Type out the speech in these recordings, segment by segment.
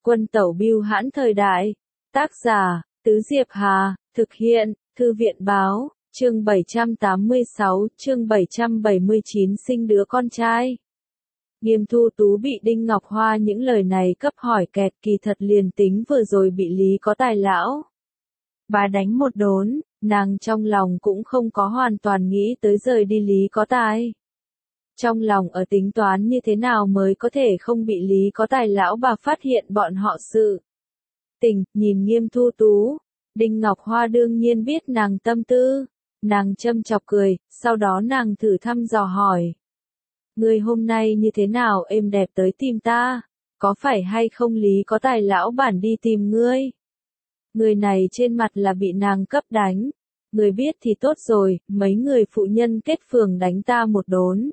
Quân tẩu bưu hãn thời đại. Tác giả, Tứ Diệp Hà, thực hiện, Thư viện báo, chương 786, chương 779 sinh đứa con trai. Nghiêm Thu Tú bị Đinh Ngọc Hoa những lời này cấp hỏi kẹt, kỳ thật liền tính vừa rồi bị Lý Có Tài lão bà đánh một đốn, nàng trong lòng cũng không có hoàn toàn nghĩ tới rời đi Lý Có Tài. Trong lòng ở tính toán như thế nào mới có thể không bị Lý Có Tài lão bà phát hiện bọn họ sự tình, nhìn Nghiêm Thu Tú. Đinh Ngọc Hoa đương nhiên biết nàng tâm tư, nàng châm chọc cười, sau đó nàng thử thăm dò hỏi. Ngươi hôm nay như thế nào êm đẹp tới tìm ta, có phải hay không Lý Có Tài lão bản đi tìm ngươi? Người này trên mặt là bị nàng cấp đánh, người biết thì tốt rồi, mấy người phụ nhân kết phường đánh ta một đốn.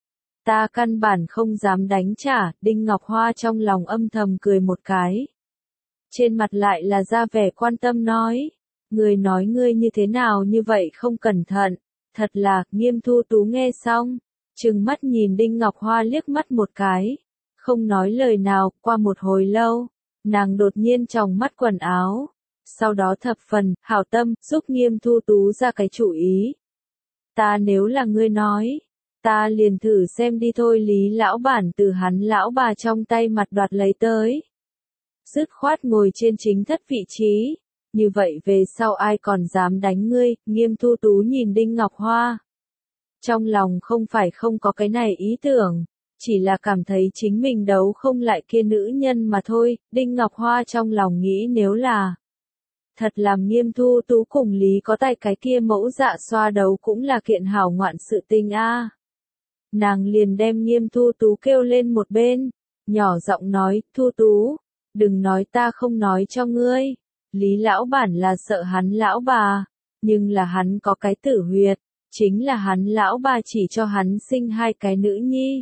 Ta căn bản không dám đánh trả, Đinh Ngọc Hoa trong lòng âm thầm cười một cái. Trên mặt lại là ra vẻ quan tâm nói, người nói ngươi như thế nào như vậy không cẩn thận, thật là. Nghiêm Thu Tú nghe xong, trừng mắt nhìn Đinh Ngọc Hoa liếc mắt một cái, không nói lời nào. Qua một hồi lâu, nàng đột nhiên tròng mắt quần áo, sau đó thập phần hảo tâm giúp Nghiêm Thu Tú ra cái chủ ý. Ta nếu là ngươi nói, ta liền thử xem đi thôi. Lý lão bản từ hắn lão bà trong tay mặt đoạt lấy tới, dứt khoát ngồi trên chính thất vị trí, như vậy về sau ai còn dám đánh ngươi? Nghiêm Thu Tú nhìn Đinh Ngọc Hoa, trong lòng không phải không có cái này ý tưởng, chỉ là cảm thấy chính mình đấu không lại kia nữ nhân mà thôi. Đinh Ngọc Hoa trong lòng nghĩ nếu là thật làm Nghiêm Thu Tú cùng Lý Có Tài cái kia mẫu dạ xoa đấu cũng là kiện hảo ngoạn sự tình a. Nàng liền đem Nghiêm Thu Tú kêu lên một bên, nhỏ giọng nói, Thu Tú, đừng nói ta không nói cho ngươi, Lý lão bản là sợ hắn lão bà, nhưng là hắn có cái tử huyệt, chính là hắn lão bà chỉ cho hắn sinh 2 cái nữ nhi.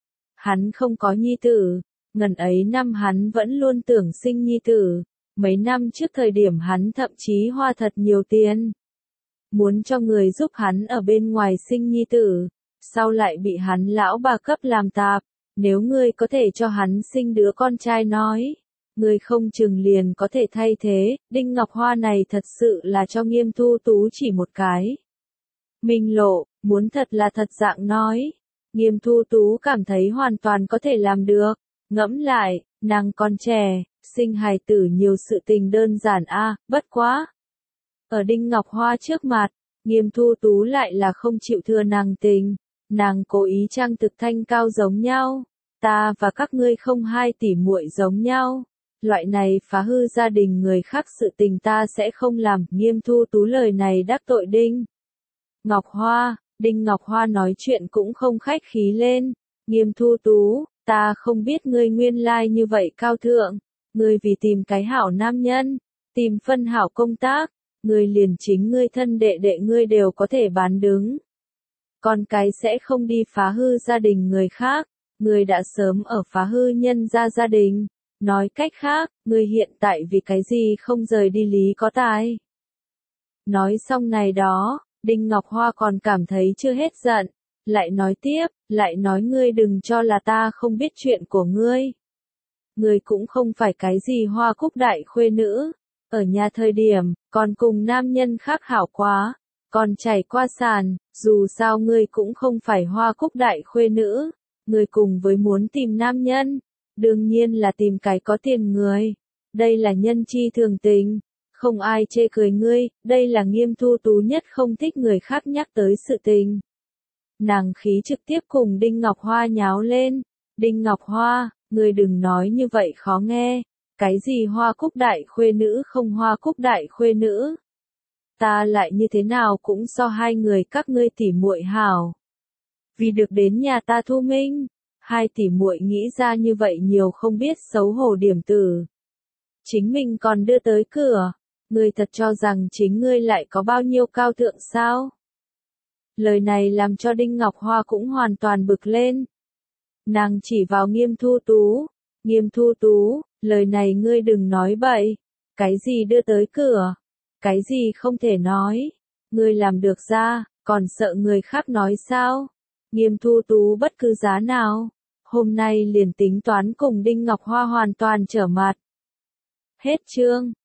Hắn không có nhi tử, ngần ấy năm hắn vẫn luôn tưởng sinh nhi tử, mấy năm trước thời điểm hắn thậm chí hoa thật nhiều tiền, muốn cho người giúp hắn ở bên ngoài sinh nhi tử, sau lại bị hắn lão bà cấp làm tạp. Nếu ngươi có thể cho hắn sinh đứa con trai nói, ngươi không chừng liền có thể thay thế. Đinh Ngọc Hoa này thật sự là cho Nghiêm Thu Tú chỉ một cái minh lộ, muốn thật là thật dạng nói, Nghiêm Thu Tú cảm thấy hoàn toàn có thể làm được. Ngẫm lại, nàng còn trẻ, sinh hài tử nhiều sự tình đơn giản a, bất quá. Ở Đinh Ngọc Hoa trước mặt, Nghiêm Thu Tú lại là không chịu thưa nàng tình, nàng cố ý trang thực thanh cao giống nhau, ta và các ngươi không 2 tỷ muội giống nhau, loại này phá hư gia đình người khác sự tình ta sẽ không làm. Nghiêm Thu Tú lời này đắc tội Đinh Ngọc Hoa. Đinh Ngọc Hoa nói chuyện cũng không khách khí lên, Nghiêm Thu Tú, ta không biết ngươi nguyên lai như vậy cao thượng, ngươi vì tìm cái hảo nam nhân, tìm phân hảo công tác, ngươi liền chính ngươi thân đệ đệ ngươi đều có thể bán đứng. Con cái sẽ không đi phá hư gia đình người khác, ngươi đã sớm ở phá hư nhân gia đình. Nói cách khác, ngươi hiện tại vì cái gì không rời đi Lý Có Tài? Nói xong này đó, Đinh Ngọc Hoa còn cảm thấy chưa hết giận, lại nói tiếp, lại nói ngươi đừng cho là ta không biết chuyện của ngươi. Ngươi cũng không phải cái gì Hoa Cúc đại khuê nữ, ở nhà thời điểm, còn cùng nam nhân khác hảo quá, còn chảy qua sàn, dù sao ngươi cũng không phải Hoa Cúc đại khuê nữ, ngươi cùng với muốn tìm nam nhân, đương nhiên là tìm cái có tiền người, đây là nhân chi thường tình. Không ai chê cười ngươi, đây là Nghiêm Thu Tú nhất không thích người khác nhắc tới sự tình. Nàng khí trực tiếp cùng Đinh Ngọc Hoa nháo lên. Đinh Ngọc Hoa, ngươi đừng nói như vậy khó nghe, cái gì Hoa Cúc đại khuê nữ không Hoa Cúc đại khuê nữ. Ta lại như thế nào cũng so 2 người các ngươi tỉ muội hảo. Vì được đến nhà ta thu minh, 2 tỷ muội nghĩ ra như vậy nhiều không biết xấu hổ điểm tử. Chính mình còn đưa tới cửa. Ngươi thật cho rằng chính ngươi lại có bao nhiêu cao thượng sao? Lời này làm cho Đinh Ngọc Hoa cũng hoàn toàn bực lên. Nàng chỉ vào Nghiêm Thu Tú. Nghiêm Thu Tú, lời này ngươi đừng nói bậy. Cái gì đưa tới cửa? Cái gì không thể nói? Ngươi làm được ra, còn sợ người khác nói sao? Nghiêm Thu Tú bất cứ giá nào. Hôm nay liền tính toán cùng Đinh Ngọc Hoa hoàn toàn trở mặt. Hết chương.